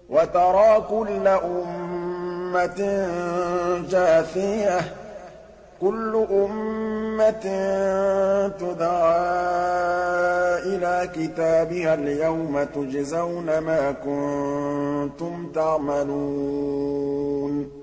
وَتَرَىٰ كُلَّ أُمَّةٍ جَاثِيَةً ۚ كُلُّ أُمَّةٍ تُدْعَىٰ إِلَىٰ كِتَابِهَا الْيَوْمَ تُجْزَوْنَ مَا كُنتُمْ تَعْمَلُونَ